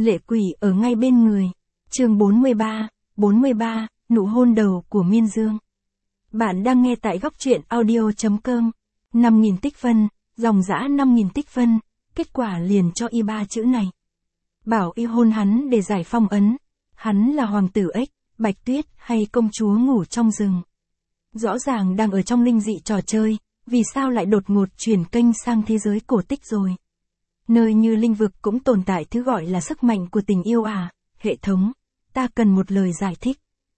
lệ quỷ ở ngay bên người. Chương 43, nụ hôn đầu của Miên Dương. Bạn đang nghe tại góc truyện audio.com. 5.000 tích phân, dòng dã 5.000 tích phân, kết quả liền cho y 3 chữ này. Bảo y hôn hắn để giải phong ấn. Hắn là hoàng tử ếch, bạch tuyết hay công chúa ngủ trong rừng. Rõ ràng đang ở trong linh dị trò chơi, vì sao lại đột ngột chuyển kênh sang thế giới cổ tích rồi. Nơi như linh vực cũng tồn tại thứ gọi là sức mạnh của tình yêu à, hệ thống, ta cần một lời giải thích.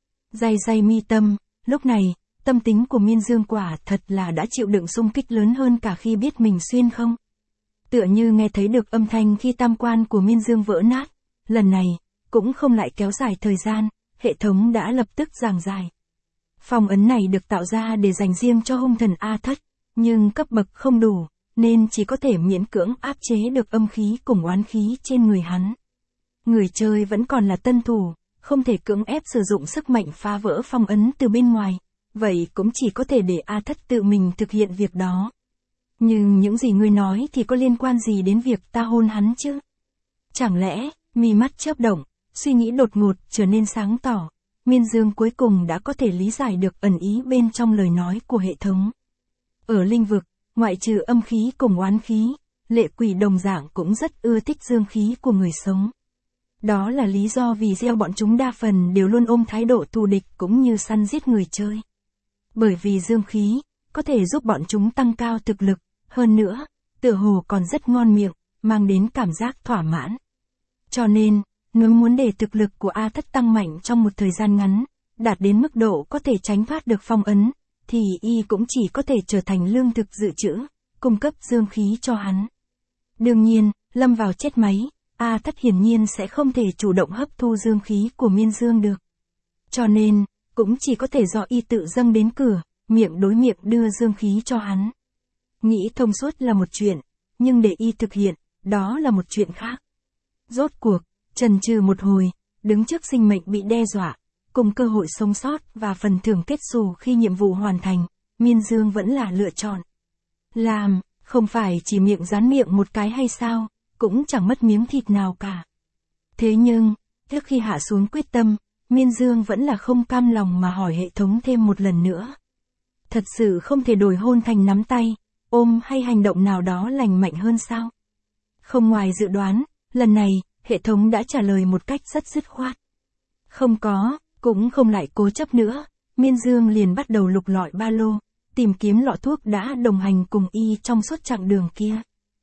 Day mi tâm, lúc này, tâm tính của Miên Dương quả thật là đã chịu đựng xung kích lớn hơn cả khi biết mình xuyên không. Tựa như nghe thấy được âm thanh khi tam quan của Miên Dương vỡ nát, lần này, cũng không lại kéo dài thời gian, hệ thống đã lập tức giảng giải. Phong ấn này được tạo ra để dành riêng cho hung thần A Thất, nhưng cấp bậc không đủ, nên chỉ có thể miễn cưỡng áp chế được âm khí cùng oán khí trên người hắn. Người chơi vẫn còn là tân thủ, không thể cưỡng ép sử dụng sức mạnh phá vỡ phong ấn từ bên ngoài, vậy cũng chỉ có thể để A Thất tự mình thực hiện việc đó. Nhưng những gì ngươi nói thì có liên quan gì đến việc ta hôn hắn chứ? Chẳng lẽ, mi mắt chớp động, suy nghĩ đột ngột trở nên sáng tỏ, Miên Dương cuối cùng đã có thể lý giải được ẩn ý bên trong lời nói của hệ thống. Ở linh vực, ngoại trừ âm khí cùng oán khí, lệ quỷ đồng dạng cũng rất ưa thích dương khí của người sống. Đó là lý do vì gieo bọn chúng đa phần đều luôn ôm thái độ thù địch cũng như săn giết người chơi. Bởi vì dương khí, có thể giúp bọn chúng tăng cao thực lực, hơn nữa, tựa hồ còn rất ngon miệng, mang đến cảm giác thỏa mãn. Cho nên, nếu muốn để thực lực của A Thất tăng mạnh trong một thời gian ngắn, đạt đến mức độ có thể tránh thoát được phong ấn, thì y cũng chỉ có thể trở thành lương thực dự trữ, cung cấp dương khí cho hắn. Đương nhiên, lâm vào chết máy, A Thất hiển nhiên sẽ không thể chủ động hấp thu dương khí của Miên Dương được. Cho nên, cũng chỉ có thể do y tự dâng đến cửa, miệng đối miệng đưa dương khí cho hắn. Nghĩ thông suốt là một chuyện, nhưng để y thực hiện, đó là một chuyện khác. Rốt cuộc, chần chừ một hồi, đứng trước sinh mệnh bị đe dọa, cùng cơ hội sống sót và phần thưởng kết xù khi nhiệm vụ hoàn thành, Miên Dương vẫn là lựa chọn. Làm, không phải chỉ miệng dán miệng một cái hay sao, cũng chẳng mất miếng thịt nào cả. Thế nhưng, trước khi hạ xuống quyết tâm, Miên Dương vẫn là không cam lòng mà hỏi hệ thống thêm một lần nữa. Thật sự không thể đổi hôn thành nắm tay, ôm hay hành động nào đó lành mạnh hơn sao? Không ngoài dự đoán, lần này, hệ thống đã trả lời một cách rất dứt khoát. Không có, cũng không lại cố chấp nữa, Miên Dương liền bắt đầu lục lọi ba lô, tìm kiếm lọ thuốc đã đồng hành cùng y trong suốt chặng đường kia.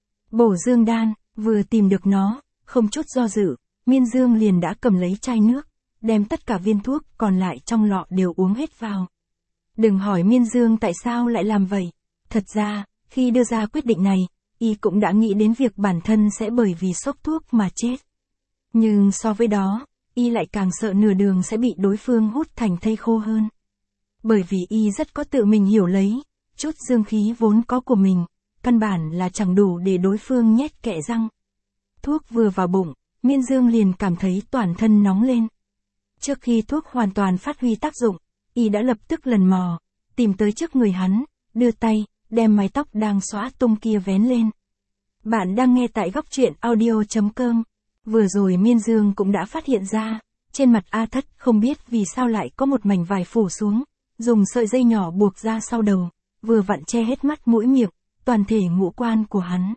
Bổ dương đan, vừa tìm được nó, không chút do dự, Miên Dương liền đã cầm lấy chai nước, đem tất cả viên thuốc còn lại trong lọ đều uống hết vào. Đừng hỏi Miên Dương tại sao lại làm vậy. Thật ra, khi đưa ra quyết định này, y cũng đã nghĩ đến việc bản thân sẽ bởi vì sốc thuốc mà chết. Nhưng so với đó, y lại càng sợ nửa đường sẽ bị đối phương hút thành thây khô hơn. Bởi vì y rất có tự mình hiểu lấy, chút dương khí vốn có của mình, căn bản là chẳng đủ để đối phương nhét kẽ răng. Thuốc vừa vào bụng, Miên Dương liền cảm thấy toàn thân nóng lên. Trước khi thuốc hoàn toàn phát huy tác dụng, y đã lập tức lần mò, tìm tới trước người hắn, đưa tay, đem mái tóc đang xõa tung kia vén lên. Bạn đang nghe tại góc truyện audio.com. Vừa rồi Miên Dương cũng đã phát hiện ra, trên mặt A Thất không biết vì sao lại có một mảnh vải phủ xuống, dùng sợi dây nhỏ buộc ra sau đầu, vừa vặn che hết mắt mũi miệng, toàn thể ngũ quan của hắn.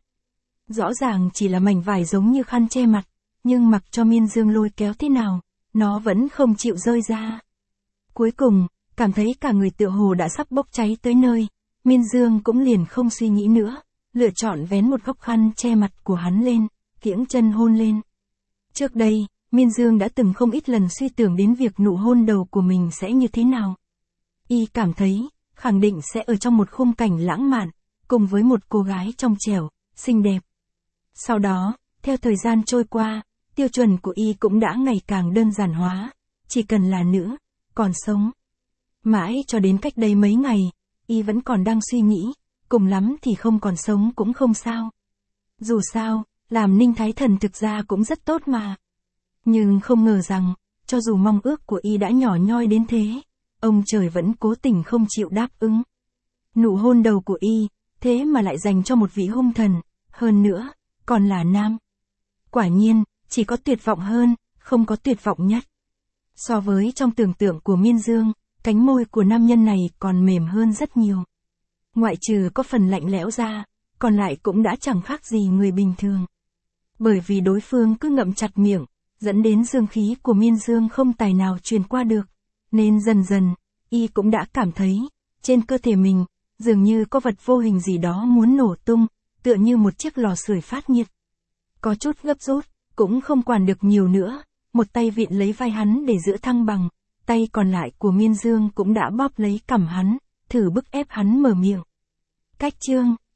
Rõ ràng chỉ là mảnh vải giống như khăn che mặt, nhưng mặc cho Miên Dương lôi kéo thế nào, nó vẫn không chịu rơi ra. Cuối cùng, cảm thấy cả người tựa hồ đã sắp bốc cháy tới nơi, Miên Dương cũng liền không suy nghĩ nữa, lựa chọn vén một góc khăn che mặt của hắn lên, kiễng chân hôn lên. Trước đây, Miên Dương đã từng không ít lần suy tưởng đến việc nụ hôn đầu của mình sẽ như thế nào. Y cảm thấy, khẳng định sẽ ở trong một khung cảnh lãng mạn, cùng với một cô gái trong trẻo, xinh đẹp. Sau đó, theo thời gian trôi qua, tiêu chuẩn của y cũng đã ngày càng đơn giản hóa, chỉ cần là nữ, còn sống. Mãi cho đến cách đây mấy ngày, y vẫn còn đang suy nghĩ, cùng lắm thì không còn sống cũng không sao. Dù sao, làm Ninh Thái Thần thực ra cũng rất tốt mà. Nhưng không ngờ rằng, cho dù mong ước của y đã nhỏ nhoi đến thế, ông trời vẫn cố tình không chịu đáp ứng. Nụ hôn đầu của y, thế mà lại dành cho một vị hung thần, hơn nữa, còn là nam. Quả nhiên, chỉ có tuyệt vọng hơn, không có tuyệt vọng nhất. So với trong tưởng tượng của Miên Dương, cánh môi của nam nhân này còn mềm hơn rất nhiều. Ngoại trừ có phần lạnh lẽo ra, còn lại cũng đã chẳng khác gì người bình thường. Bởi vì đối phương cứ ngậm chặt miệng, dẫn đến dương khí của Miên Dương không tài nào truyền qua được, nên dần dần, y cũng đã cảm thấy, trên cơ thể mình, dường như có vật vô hình gì đó muốn nổ tung, tựa như một chiếc lò sưởi phát nhiệt. Có chút gấp rút, cũng không quản được nhiều nữa, một tay vịn lấy vai hắn để giữ thăng bằng, tay còn lại của Miên Dương cũng đã bóp lấy cằm hắn, thử bức ép hắn mở miệng. Cách chương